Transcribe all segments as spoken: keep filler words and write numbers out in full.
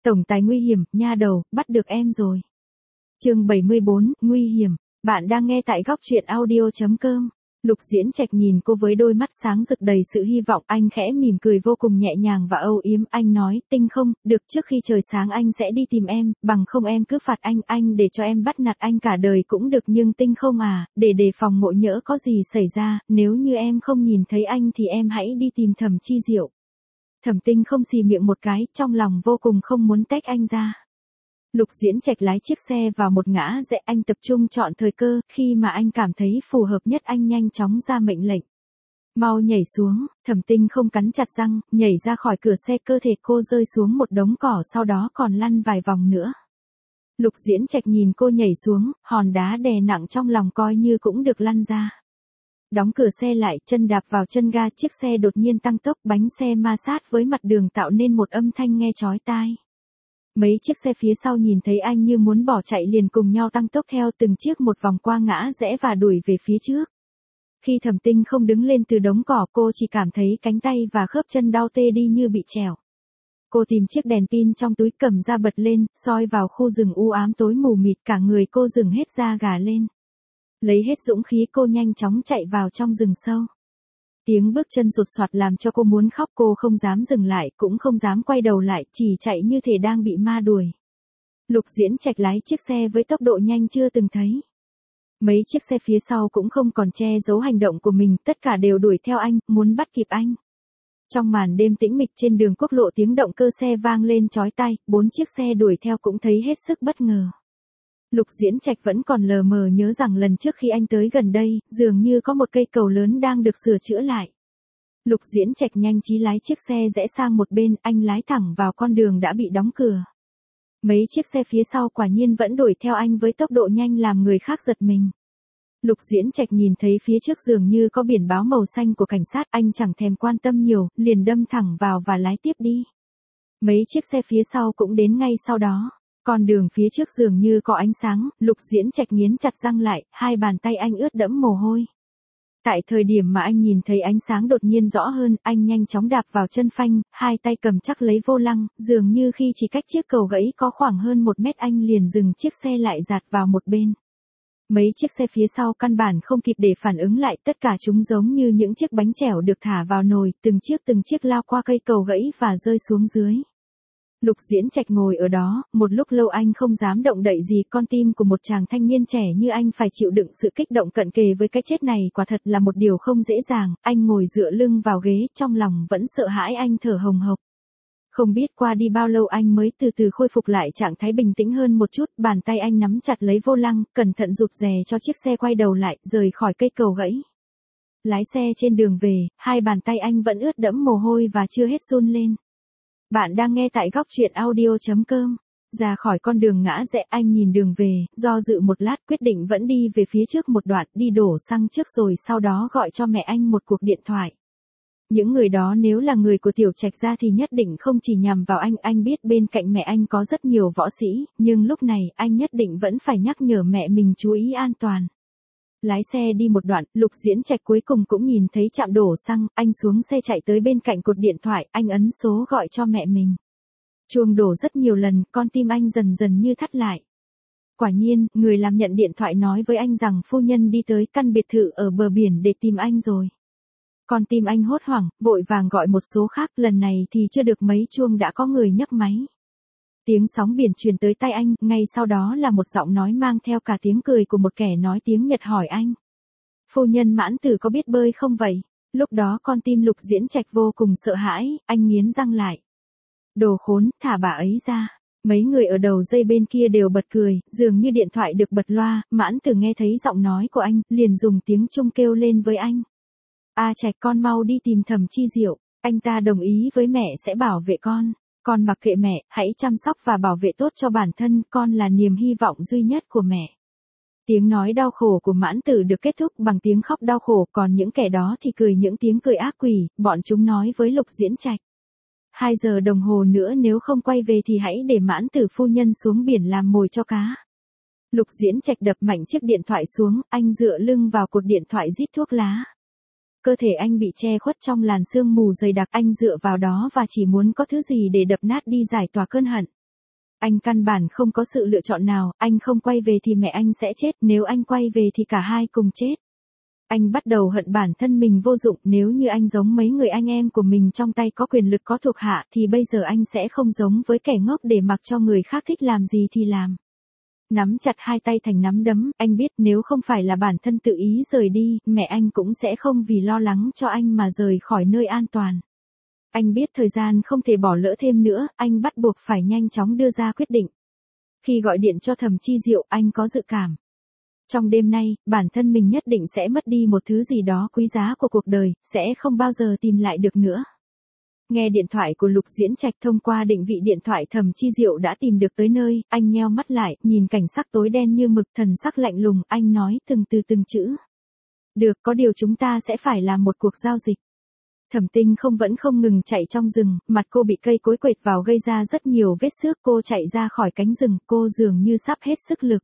Tổng tài nguy hiểm, nha đầu, bắt được em rồi. Chương bảy mươi bốn, nguy hiểm. Bạn đang nghe tại góc truyện audio chấm com. Lục Diễn Trạch nhìn cô với đôi mắt sáng rực đầy sự hy vọng, anh khẽ mỉm cười vô cùng nhẹ nhàng và âu yếm, anh nói, Tinh không, được, trước khi trời sáng anh sẽ đi tìm em, bằng không em cứ phạt anh, anh để cho em bắt nạt anh cả đời cũng được, nhưng Tinh không à, để đề phòng ngộ nhỡ có gì xảy ra, nếu như em không nhìn thấy anh thì em hãy đi tìm Thẩm Chi Diệu. Thẩm Tinh không xì miệng một cái, trong lòng vô cùng không muốn tách anh ra. Lục Diễn Trạch lái chiếc xe vào một ngã rẽ, anh tập trung chọn thời cơ, khi mà anh cảm thấy phù hợp nhất anh nhanh chóng ra mệnh lệnh. Mau nhảy xuống, Thẩm Tinh không cắn chặt răng, nhảy ra khỏi cửa xe, cơ thể cô rơi xuống một đống cỏ sau đó còn lăn vài vòng nữa. Lục Diễn Trạch nhìn cô nhảy xuống, hòn đá đè nặng trong lòng coi như cũng được lăn ra. Đóng cửa xe lại, chân đạp vào chân ga, chiếc xe đột nhiên tăng tốc, bánh xe ma sát với mặt đường tạo nên một âm thanh nghe chói tai. Mấy chiếc xe phía sau nhìn thấy anh như muốn bỏ chạy liền cùng nhau tăng tốc theo từng chiếc một vòng qua ngã rẽ và đuổi về phía trước. Khi Thẩm Tinh không đứng lên từ đống cỏ, cô chỉ cảm thấy cánh tay và khớp chân đau tê đi như bị trèo. Cô tìm chiếc đèn pin trong túi cầm ra bật lên, soi vào khu rừng u ám tối mù mịt, cả người cô dừng hết da gà lên. Lấy hết dũng khí cô nhanh chóng chạy vào trong rừng sâu. Tiếng bước chân rụt soạt làm cho cô muốn khóc, cô không dám dừng lại, cũng không dám quay đầu lại, chỉ chạy như thể đang bị ma đuổi. Lục Diễn Trạch lái chiếc xe với tốc độ nhanh chưa từng thấy. Mấy chiếc xe phía sau cũng không còn che giấu hành động của mình, tất cả đều đuổi theo anh, muốn bắt kịp anh. Trong màn đêm tĩnh mịch trên đường quốc lộ, tiếng động cơ xe vang lên chói tai, bốn chiếc xe đuổi theo cũng thấy hết sức bất ngờ. Lục Diễn Trạch vẫn còn lờ mờ nhớ rằng lần trước khi anh tới gần đây, dường như có một cây cầu lớn đang được sửa chữa lại. Lục Diễn Trạch nhanh trí lái chiếc xe rẽ sang một bên, anh lái thẳng vào con đường đã bị đóng cửa. Mấy chiếc xe phía sau quả nhiên vẫn đuổi theo anh với tốc độ nhanh làm người khác giật mình. Lục Diễn Trạch nhìn thấy phía trước dường như có biển báo màu xanh của cảnh sát, anh chẳng thèm quan tâm nhiều, liền đâm thẳng vào và lái tiếp đi. Mấy chiếc xe phía sau cũng đến ngay sau đó. Con đường phía trước dường như có ánh sáng, Lục Diễn Trạch nghiến chặt răng lại, hai bàn tay anh ướt đẫm mồ hôi. Tại thời điểm mà anh nhìn thấy ánh sáng đột nhiên rõ hơn, anh nhanh chóng đạp vào chân phanh, hai tay cầm chắc lấy vô lăng, dường như khi chỉ cách chiếc cầu gãy có khoảng hơn một mét anh liền dừng chiếc xe lại dạt vào một bên. Mấy chiếc xe phía sau căn bản không kịp để phản ứng lại, tất cả chúng giống như những chiếc bánh chèo được thả vào nồi, từng chiếc từng chiếc lao qua cây cầu gãy và rơi xuống dưới. Lục Diễn Trạch ngồi ở đó, một lúc lâu anh không dám động đậy gì, con tim của một chàng thanh niên trẻ như anh phải chịu đựng sự kích động cận kề với cái chết này quả thật là một điều không dễ dàng, anh ngồi dựa lưng vào ghế, trong lòng vẫn sợ hãi, anh thở hồng hộc. Không biết qua đi bao lâu anh mới từ từ khôi phục lại trạng thái bình tĩnh hơn một chút, bàn tay anh nắm chặt lấy vô lăng, cẩn thận rụt rè cho chiếc xe quay đầu lại, rời khỏi cây cầu gãy. Lái xe trên đường về, hai bàn tay anh vẫn ướt đẫm mồ hôi và chưa hết run lên. Bạn đang nghe tại góc truyện audio chấm com. Ra khỏi con đường ngã rẽ, anh nhìn đường về, do dự một lát quyết định vẫn đi về phía trước một đoạn, đi đổ xăng trước rồi sau đó gọi cho mẹ anh một cuộc điện thoại. Những người đó nếu là người của Tiểu Trạch gia thì nhất định không chỉ nhằm vào anh, anh biết bên cạnh mẹ anh có rất nhiều võ sĩ, nhưng lúc này anh nhất định vẫn phải nhắc nhở mẹ mình chú ý an toàn. Lái xe đi một đoạn, Lục Diễn Trạch cuối cùng cũng nhìn thấy trạm đổ xăng, anh xuống xe chạy tới bên cạnh cột điện thoại, anh ấn số gọi cho mẹ mình. Chuông đổ rất nhiều lần, con tim anh dần dần như thắt lại. Quả nhiên, người làm nhận điện thoại nói với anh rằng phu nhân đi tới căn biệt thự ở bờ biển để tìm anh rồi. Con tim anh hốt hoảng, vội vàng gọi một số khác, lần này thì chưa được mấy chuông đã có người nhấc máy. Tiếng sóng biển truyền tới tai anh, ngay sau đó là một giọng nói mang theo cả tiếng cười của một kẻ nói tiếng Nhật hỏi anh. Phu nhân Mãn Tử có biết bơi không vậy? Lúc đó con tim Lục Diễn Trạch vô cùng sợ hãi, anh nghiến răng lại. Đồ khốn, thả bà ấy ra. Mấy người ở đầu dây bên kia đều bật cười, dường như điện thoại được bật loa, Mãn Tử nghe thấy giọng nói của anh, liền dùng tiếng Trung kêu lên với anh. A Trạch, con mau đi tìm Thẩm Chi Diệu, anh ta đồng ý với mẹ sẽ bảo vệ con. Con mặc kệ mẹ, hãy chăm sóc và bảo vệ tốt cho bản thân, con là niềm hy vọng duy nhất của mẹ. Tiếng nói đau khổ của Mãn Tử được kết thúc bằng tiếng khóc đau khổ, còn những kẻ đó thì cười những tiếng cười ác quỷ, bọn chúng nói với Lục Diễn Trạch. Hai giờ đồng hồ nữa nếu không quay về thì hãy để Mãn Tử phu nhân xuống biển làm mồi cho cá. Lục Diễn Trạch đập mạnh chiếc điện thoại xuống, anh dựa lưng vào cột điện thoại rít thuốc lá. Cơ thể anh bị che khuất trong làn sương mù dày đặc, anh dựa vào đó và chỉ muốn có thứ gì để đập nát đi giải tỏa cơn hận. Anh căn bản không có sự lựa chọn nào, anh không quay về thì mẹ anh sẽ chết, nếu anh quay về thì cả hai cùng chết. Anh bắt đầu hận bản thân mình vô dụng, nếu như anh giống mấy người anh em của mình trong tay có quyền lực có thuộc hạ thì bây giờ anh sẽ không giống với kẻ ngốc để mặc cho người khác thích làm gì thì làm. Nắm chặt hai tay thành nắm đấm, anh biết nếu không phải là bản thân tự ý rời đi, mẹ anh cũng sẽ không vì lo lắng cho anh mà rời khỏi nơi an toàn. Anh biết thời gian không thể bỏ lỡ thêm nữa, anh bắt buộc phải nhanh chóng đưa ra quyết định. Khi gọi điện cho Thẩm Chi Diệu, anh có dự cảm. Trong đêm nay, bản thân mình nhất định sẽ mất đi một thứ gì đó quý giá của cuộc đời, sẽ không bao giờ tìm lại được nữa. Nghe điện thoại của Lục Diễn Trạch thông qua định vị điện thoại, Thẩm Chi Diệu đã tìm được tới nơi, anh nheo mắt lại, nhìn cảnh sắc tối đen như mực, thần sắc lạnh lùng, anh nói từng từ từng chữ. Được, có điều chúng ta sẽ phải làm một cuộc giao dịch. Thẩm Tinh không vẫn không ngừng chạy trong rừng, mặt cô bị cây cối quệt vào gây ra rất nhiều vết xước, cô chạy ra khỏi cánh rừng, cô dường như sắp hết sức lực.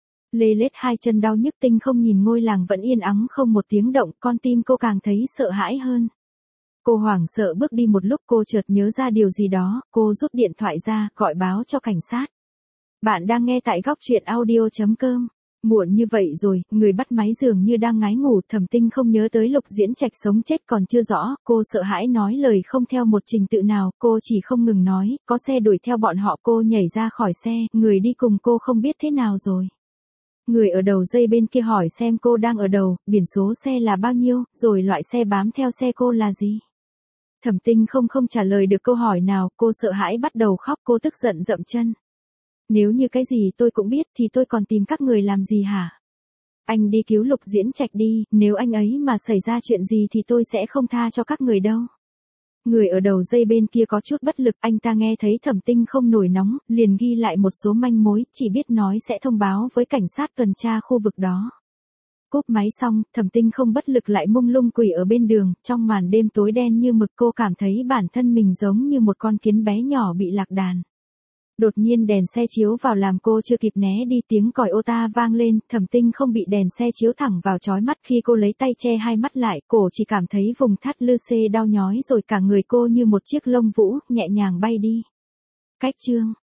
Lê lết hai chân đau nhức, Tinh không nhìn ngôi làng vẫn yên ắng không một tiếng động, con tim cô càng thấy sợ hãi hơn. Cô hoảng sợ bước đi một lúc, cô chợt nhớ ra điều gì đó, cô rút điện thoại ra, gọi báo cho cảnh sát. Bạn đang nghe tại góc truyện audio chấm com. Muộn như vậy rồi, người bắt máy dường như đang ngái ngủ, Thẩm Tinh không nhớ tới Lục Diễn Trạch sống chết còn chưa rõ, cô sợ hãi nói lời không theo một trình tự nào, cô chỉ không ngừng nói, có xe đuổi theo bọn họ, cô nhảy ra khỏi xe, người đi cùng cô không biết thế nào rồi. Người ở đầu dây bên kia hỏi xem cô đang ở đâu, biển số xe là bao nhiêu, rồi loại xe bám theo xe cô là gì. Thẩm Tinh không không trả lời được câu hỏi nào, cô sợ hãi bắt đầu khóc, cô tức giận dậm chân. Nếu như cái gì tôi cũng biết thì tôi còn tìm các người làm gì hả? Anh đi cứu Lục Diễn Trạch đi, nếu anh ấy mà xảy ra chuyện gì thì tôi sẽ không tha cho các người đâu. Người ở đầu dây bên kia có chút bất lực, anh ta nghe thấy Thẩm Tinh không nổi nóng, liền ghi lại một số manh mối, chỉ biết nói sẽ thông báo với cảnh sát tuần tra khu vực đó. Cúp máy xong, Thẩm Tinh không bất lực lại mông lung quỳ ở bên đường, trong màn đêm tối đen như mực cô cảm thấy bản thân mình giống như một con kiến bé nhỏ bị lạc đàn. Đột nhiên đèn xe chiếu vào làm cô chưa kịp né đi, tiếng còi ô ta vang lên, Thẩm Tinh không bị đèn xe chiếu thẳng vào chói mắt, khi cô lấy tay che hai mắt lại, cổ chỉ cảm thấy vùng thắt lưng xê đau nhói rồi cả người cô như một chiếc lông vũ, nhẹ nhàng bay đi. Cách chương